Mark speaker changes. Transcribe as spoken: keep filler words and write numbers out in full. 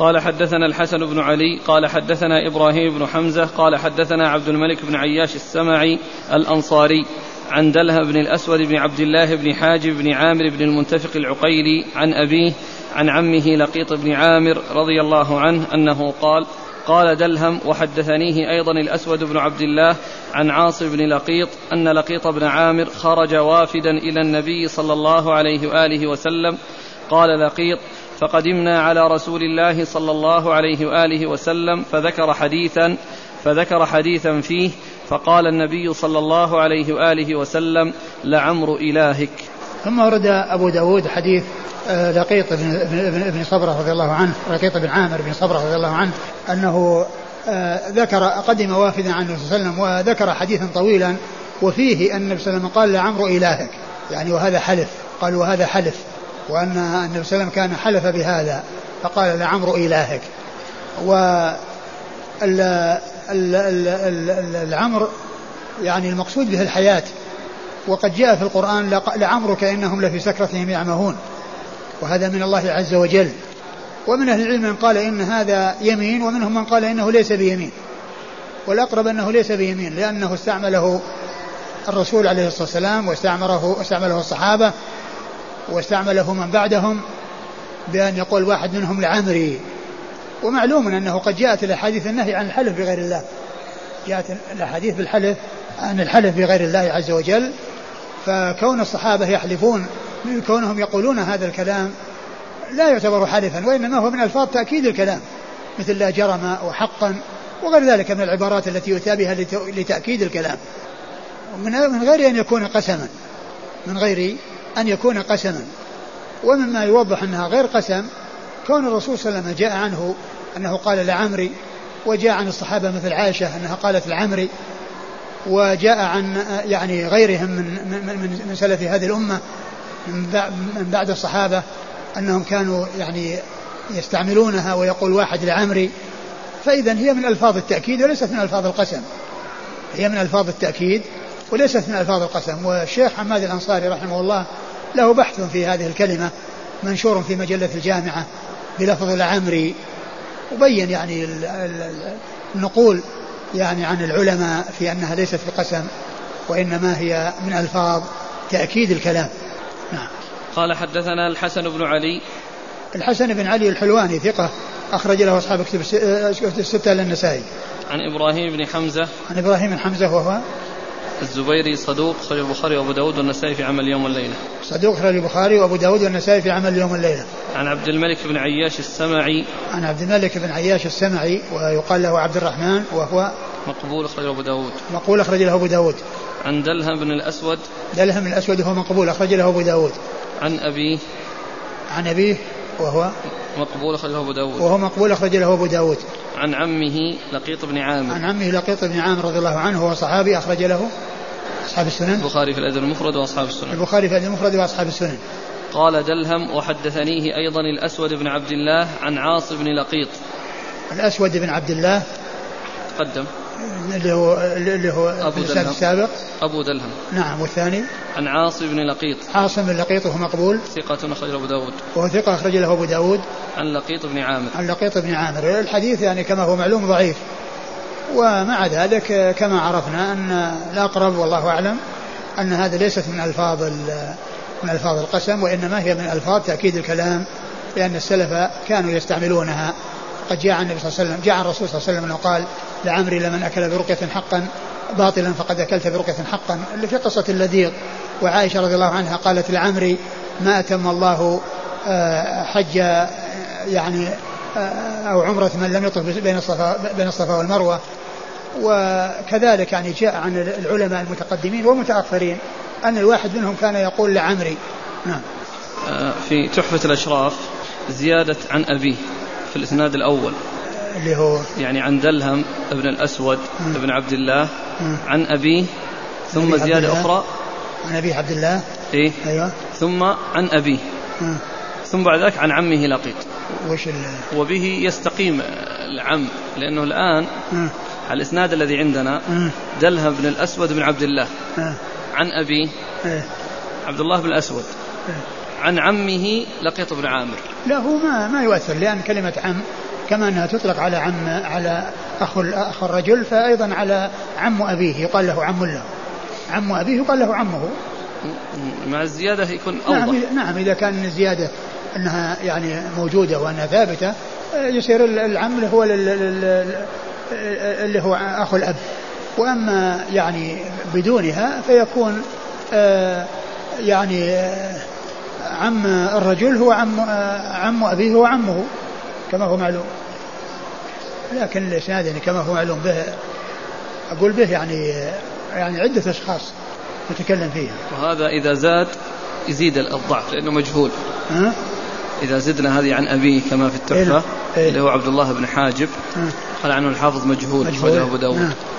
Speaker 1: قال حدثنا الحسن بن علي قال حدثنا إبراهيم بن حمزة قال حدثنا عبد الملك بن عياش السمعي الأنصاري عن دلهم بن الأسود بن عبد الله بن حاجب بن عامر بن المنتفق العقيلي عن أبيه عن عمه لقيط بن عامر رضي الله عنه أنه قال قال دلهم وحدثنيه أيضا الأسود بن عبد الله عن عاصم بن لقيط أن لقيط بن عامر خرج وافدا إلى النبي صلى الله عليه وآله وسلم. قال لقيط فقدمنا على رسول الله صلى الله عليه وآله وسلم فذكر حديثا فذكر حديثا فيه فقال النبي صلى الله عليه وآله وسلم لعمر إلهك.
Speaker 2: ثم ورد أبو داود حديث لقيط بن, بن صبرة رضي الله عنه لقيط بن عامر بن صبرة رضي الله عنه أنه ذكر قدم وافدا عن النبي صلى الله عليه وسلم وذكر حديثا طويلا وفيه أن النبي صلى الله عليه وسلم قال لعمر إلهك يعني وهذا حلف قال وهذا حلف وأن النبي صلى الله عليه وسلم كان حلف بهذا فقال لعمر إلهك. والعمر يعني المقصود به الحياة وقد جاء في القرآن لعمرك إنهم لفي سكرتهم يعمهون وهذا من الله عز وجل. ومن أهل العلم من قال إن هذا يمين ومنهم من قال إنه ليس بيمين والأقرب أنه ليس بيمين لأنه استعمله الرسول عليه الصلاة والسلام واستعمله استعمله الصحابة واستعمله من بعدهم بأن يقول واحد منهم لعمري. ومعلوم أنه قد جاءت الأحاديث النهي عن الحلف بغير الله جاءت الأحاديث بالحلف عن الحلف بغير الله عز وجل. فكون الصحابة يحلفون كونهم يقولون هذا الكلام لا يعتبر حلفا وإنما هو من ألفاظ تأكيد الكلام مثل لا جرم وحقا وغير ذلك من العبارات التي يؤتى بها لتأكيد الكلام من غير أن يكون قسما من غير أن يكون قسما. ومما يوضح أنها غير قسم كون الرسول صلى الله عليه وسلم جاء عنه أنه قال لعمري وجاء عن الصحابة مثل عائشة أنها قالت لعمري وجاء عن يعني غيرهم من, من, من سلف هذه الأمة من بعد الصحابة أنهم كانوا يعني يستعملونها ويقول واحد لعمري. فإذا هي من ألفاظ التأكيد وليست من ألفاظ القسم هي من ألفاظ التأكيد وليست من ألفاظ القسم. والشيخ حماد الأنصاري رحمه الله له بحث في هذه الكلمة منشور في مجلة الجامعة بلفظ لعمري وبين يعني النقول يعني عن العلماء في أنها ليست في قسم وإنما هي من ألفاظ تأكيد الكلام. نعم.
Speaker 1: قال حدثنا الحسن بن علي
Speaker 2: الحسن بن علي الحلواني ثقة أخرج له أصحاب كتب الستة للنسائي.
Speaker 1: عن إبراهيم بن حمزة
Speaker 2: عن إبراهيم بن حمزة وهو
Speaker 1: الزبيري صدوق خرج البخاري وأبو داود والنسائي في عمل اليوم والليلة.
Speaker 2: صدوق خرج البخاري وأبو داود والنسائي في عمل اليوم والليلة.
Speaker 1: عن عبد الملك بن عياش السمعي
Speaker 2: عن عبد الملك بن عياش السمعي ويقال له عبد الرحمن وهو
Speaker 1: مقبول أخرج له أبو داود
Speaker 2: مقبول أخرج له أبو داود.
Speaker 1: عن دلهم بن الأسود
Speaker 2: دلهم بن الأسود وهو مقبول أخرج له أبو داود.
Speaker 1: عن أبيه
Speaker 2: عن أبيه وهو
Speaker 1: مقبول أخرج له أبو داود
Speaker 2: وهو مقبول أخرج له أبو داود.
Speaker 1: عن عمه لقيط بن عامر
Speaker 2: عن عمه لقيط بن عامر رضي الله عنه هو صحابي أخرج له أصحاب السنن
Speaker 1: البخاري في الأدب المفرد وأصحاب السنن
Speaker 2: البخاري في الأدب المفرد وأصحاب السنن.
Speaker 1: قال دلهم وحدثنيه أيضا الأسود بن عبد الله عن عاص بن لقيط.
Speaker 2: الأسود بن عبد الله
Speaker 1: قدم
Speaker 2: اللي هو اللي هو
Speaker 1: أبو
Speaker 2: دلهم السابق
Speaker 1: أبو دلهم.
Speaker 2: نعم. والثاني
Speaker 1: عن عاص بن لقيط
Speaker 2: عاصم بن لقيط وهو مقبول
Speaker 1: ثقة أخرج له أبو داود
Speaker 2: وهو ثقة أخرج له أبو داود.
Speaker 1: عن لقيط بن عامر
Speaker 2: عن لقيط بن عامر. الحديث يعني كما هو معلوم ضعيف ومع ذلك كما عرفنا أن الأقرب والله أعلم أن هذا ليست من ألفاظ من ألفاظ القسم وإنما هي من ألفاظ تأكيد الكلام لأن السلف كانوا يستعملونها. قد جاء عن النبي صلى الله عليه وسلم جاء عن الرسول صلى الله عليه وسلم أنه قال لعمري لمن أكل برقية حقا باطلا فقد أكلت برقية حقا اللي في قصة اللذيذ. وعائشة رضي الله عنها قالت لعمري ما أتم الله حج يعني أو عمرة من لم يطف بين الصفا بين الصفا والمروة. وكذلك يعني جاء عن العلماء المتقدمين والمتأخرين أن الواحد منهم كان يقول لعمري. نعم.
Speaker 1: في تحفة الأشراف زيادة عن أبيه في الإسناد الأول
Speaker 2: اللي هو
Speaker 1: يعني عن دلهم ابن الأسود م. ابن عبد الله م. عن أبيه ثم زيادة أخرى
Speaker 2: عن أبي عبد الله
Speaker 1: إيه؟
Speaker 2: أيوة.
Speaker 1: ثم عن أبيه م. ثم بعد ذلك عن عمه لقيط
Speaker 2: وش
Speaker 1: وبه يستقيم العم لأنه الآن م. الإسناد الذي عندنا م. دلهم بن الأسود بن عبد الله م. عن أبيه م. عبد الله بن الأسود م. عن عمه لقيط بن عامر.
Speaker 2: لا هو ما ما يؤثر لأن كلمة عم وكما أنها تطلق على عم على أخو أخو الرجل فأيضا على عم أبيه يقال له عم له، عم أبيه يقال له عمه.
Speaker 1: مع الزيادة يكون أوضح.
Speaker 2: نعم, نعم إذا كان الزيادة أنها يعني موجودة وأنها ثابتة يصير العم اللي هو اللي هو أخو الأب، وأما يعني بدونها فيكون آه يعني آه عم الرجل هو عم آه عم أبيه هو عمه كما هو معلوم. لكن الإسناد يعني كما هو معلوم به أقول به يعني يعني عدة أشخاص نتكلم فيها.
Speaker 1: وهذا إذا زاد يزيد الضعف لأنه مجهول.
Speaker 2: أه؟
Speaker 1: إذا زدنا هذه عن أبيه كما في التحفة
Speaker 2: إيه؟
Speaker 1: اللي هو عبد الله بن حاجب قال عنه الحافظ مجهول, مجهول. أبو داود.